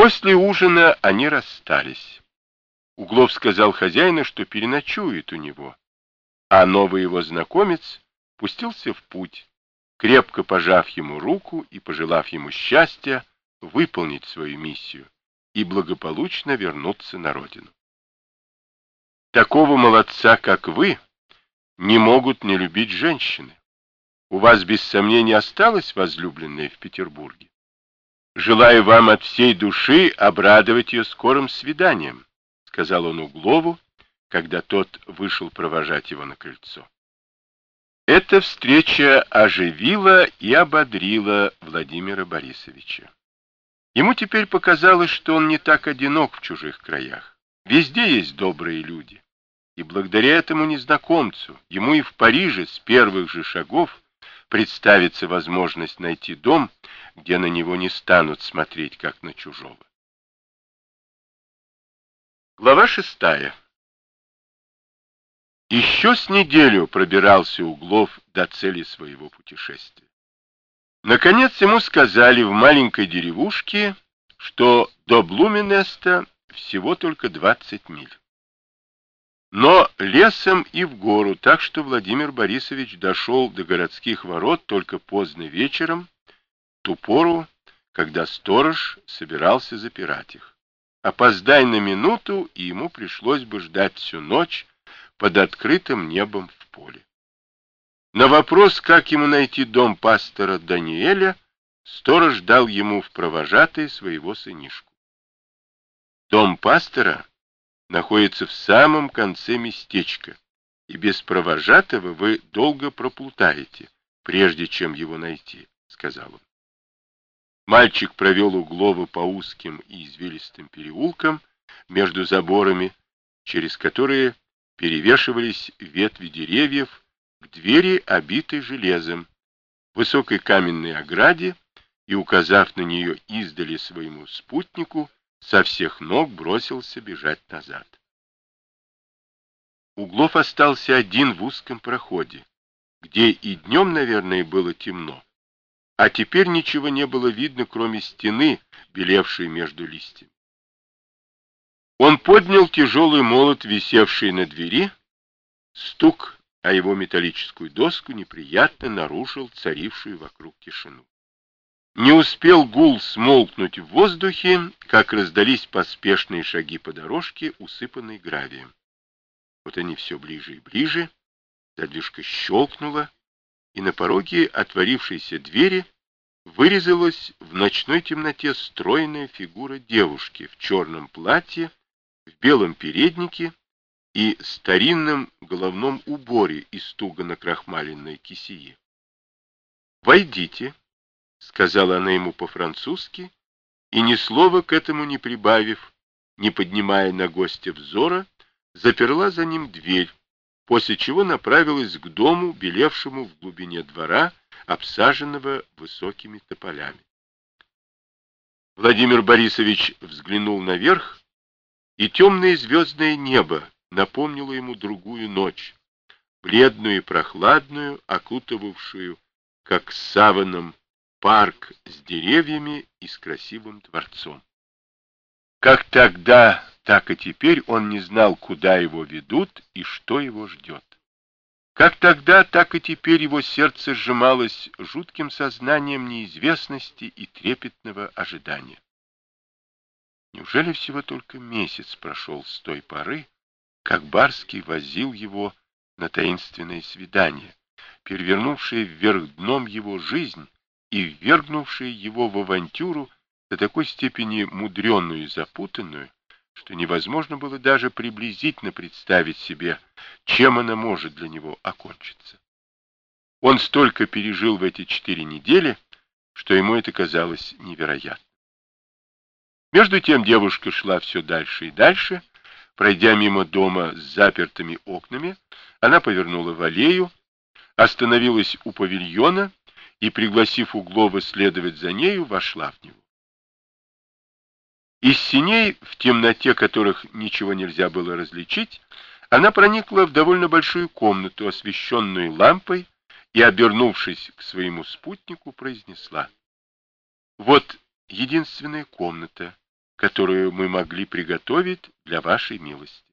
После ужина они расстались. Углов сказал хозяину, что переночует у него, а новый его знакомец пустился в путь, крепко пожав ему руку и пожелав ему счастья выполнить свою миссию и благополучно вернуться на родину. Такого молодца, как вы, не могут не любить женщины. У вас, без сомнения, осталась возлюбленная в Петербурге. Желаю вам от всей души обрадовать ее скорым свиданием, сказал он Углову, когда тот вышел провожать его на крыльцо. Эта встреча оживила и ободрила Владимира Борисовича. Ему теперь показалось, что он не так одинок в чужих краях. Везде есть добрые люди. И благодаря этому незнакомцу ему и в Париже с первых же шагов представится возможность найти дом, где на него не станут смотреть, как на чужого. Глава 6. Еще с неделю пробирался Углов до цели своего путешествия. Наконец ему сказали в маленькой деревушке, что до Блуменеста всего только 20 миль. Но лесом и в гору, так что Владимир Борисович дошел до городских ворот только поздно вечером, в ту пору, когда сторож собирался запирать их. Опоздай на минуту, и ему пришлось бы ждать всю ночь под открытым небом в поле. На вопрос, как ему найти дом пастора Даниэля, сторож дал ему в провожатые своего сынишку. Дом пастора находится в самом конце местечка, и без провожатого вы долго проплутаете, прежде чем его найти, сказал он. Мальчик провел Углова по узким и извилистым переулкам между заборами, через которые перевешивались ветви деревьев, к двери, обитой железом, высокой каменной ограде, и, указав на нее издали своему спутнику, со всех ног бросился бежать назад. Углов остался один в узком проходе, где и днем, наверное, было темно, а теперь ничего не было видно, кроме стены, белевшей между листьями. Он поднял тяжелый молот, висевший на двери. Стук о его металлическую доску неприятно нарушил царившую вокруг тишину. Не успел гул смолкнуть в воздухе, как раздались поспешные шаги по дорожке, усыпанной гравием. Вот они все ближе и ближе, задвижка щелкнула, и на пороге отворившейся двери вырезалась в ночной темноте стройная фигура девушки в черном платье, в белом переднике и старинном головном уборе из туго накрахмаленной кисеи. «Войдите», — сказала она ему по-французски, и ни слова к этому не прибавив, не поднимая на гостя взора, заперла за ним дверь, после чего направилась к дому, белевшему в глубине двора, обсаженного высокими тополями. Владимир Борисович взглянул наверх, и темное звездное небо напомнило ему другую ночь, бледную и прохладную, окутывавшую, как саваном, парк с деревьями и с красивым дворцом. Как тогда, так и теперь он не знал, куда его ведут и что его ждет. Как тогда, так и теперь его сердце сжималось жутким сознанием неизвестности и трепетного ожидания. Неужели всего только месяц прошел с той поры, как Барский возил его на таинственное свидание, перевернувшее вверх дном его жизнь и ввергнувшее его в авантюру до такой степени мудреную и запутанную, что невозможно было даже приблизительно представить себе, чем она может для него окончиться. Он столько пережил в эти 4 недели, что ему это казалось невероятным. Между тем девушка шла все дальше и дальше. Пройдя мимо дома с запертыми окнами, она повернула в аллею, остановилась у павильона и, пригласив Углова следовать за нею, вошла в него. Из сеней, в темноте которых ничего нельзя было различить, она проникла в довольно большую комнату, освещенную лампой, и, обернувшись к своему спутнику, произнесла: «Вот единственная комната, которую мы могли приготовить для вашей милости.